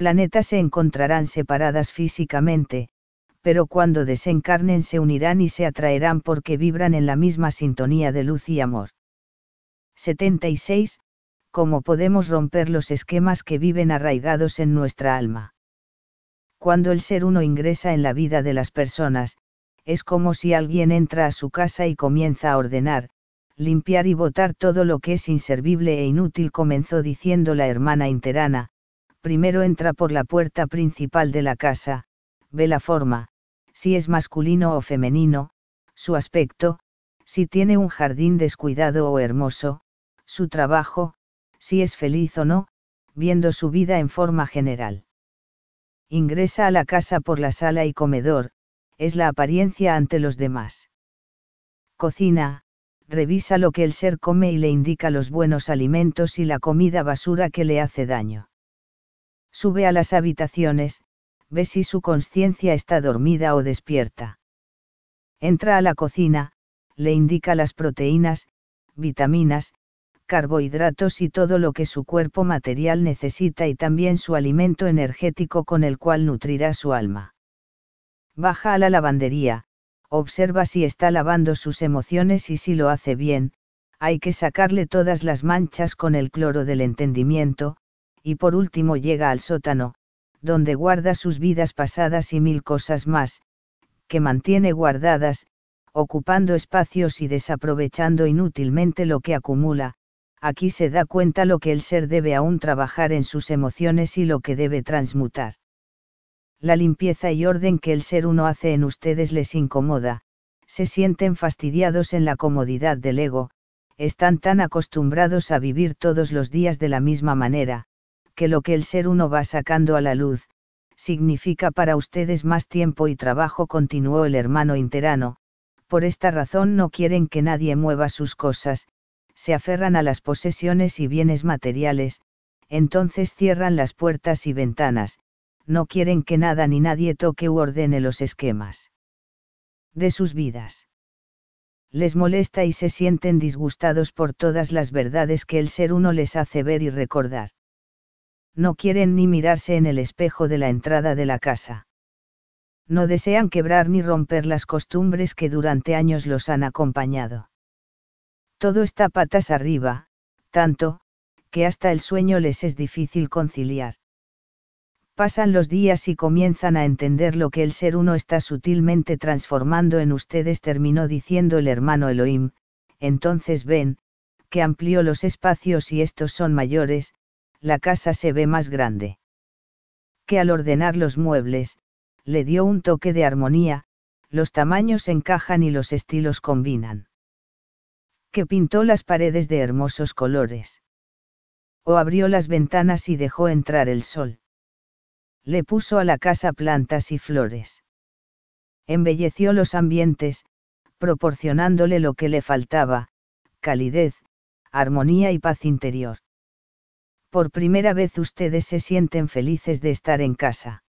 planetas se encontrarán separadas físicamente, pero cuando desencarnen se unirán y se atraerán porque vibran en la misma sintonía de luz y amor. 76. ¿Cómo podemos romper los esquemas que viven arraigados en nuestra alma? Cuando el ser uno ingresa en la vida de las personas, es como si alguien entra a su casa y comienza a ordenar, limpiar y botar todo lo que es inservible e inútil, comenzó diciendo la hermana Interana. Primero entra por la puerta principal de la casa, ve la forma, si es masculino o femenino, su aspecto, si tiene un jardín descuidado o hermoso, su trabajo, si es feliz o no, viendo su vida en forma general. Ingresa a la casa por la sala y comedor, es la apariencia ante los demás. Cocina, revisa lo que el ser come y le indica los buenos alimentos y la comida basura que le hace daño. Sube a las habitaciones, ve si su conciencia está dormida o despierta. Entra a la cocina, le indica las proteínas, vitaminas, carbohidratos y todo lo que su cuerpo material necesita y también su alimento energético con el cual nutrirá su alma. Baja a la lavandería, observa si está lavando sus emociones y si lo hace bien, hay que sacarle todas las manchas con el cloro del entendimiento, y por último llega al sótano, donde guarda sus vidas pasadas y 1000 cosas más, que mantiene guardadas, ocupando espacios y desaprovechando inútilmente lo que acumula. Aquí se da cuenta lo que el ser debe aún trabajar en sus emociones y lo que debe transmutar. La limpieza y orden que el ser uno hace en ustedes les incomoda, se sienten fastidiados en la comodidad del ego, están tan acostumbrados a vivir todos los días de la misma manera, que lo que el ser uno va sacando a la luz, significa para ustedes más tiempo y trabajo, continuó el hermano Interano. Por esta razón no quieren que nadie mueva sus cosas, se aferran a las posesiones y bienes materiales, entonces cierran las puertas y ventanas, no quieren que nada ni nadie toque u ordene los esquemas de sus vidas. Les molesta y se sienten disgustados por todas las verdades que el ser uno les hace ver y recordar. No quieren ni mirarse en el espejo de la entrada de la casa. No desean quebrar ni romper las costumbres que durante años los han acompañado. Todo está patas arriba, tanto, que hasta el sueño les es difícil conciliar. Pasan los días y comienzan a entender lo que el ser uno está sutilmente transformando en ustedes, terminó diciendo el hermano Elohim. Entonces ven, que amplió los espacios y estos son mayores, la casa se ve más grande. Que al ordenar los muebles, le dio un toque de armonía, los tamaños encajan y los estilos combinan. Que pintó las paredes de hermosos colores. O abrió las ventanas y dejó entrar el sol. Le puso a la casa plantas y flores. Embelleció los ambientes, proporcionándole lo que le faltaba, calidez, armonía y paz interior. Por primera vez ustedes se sienten felices de estar en casa.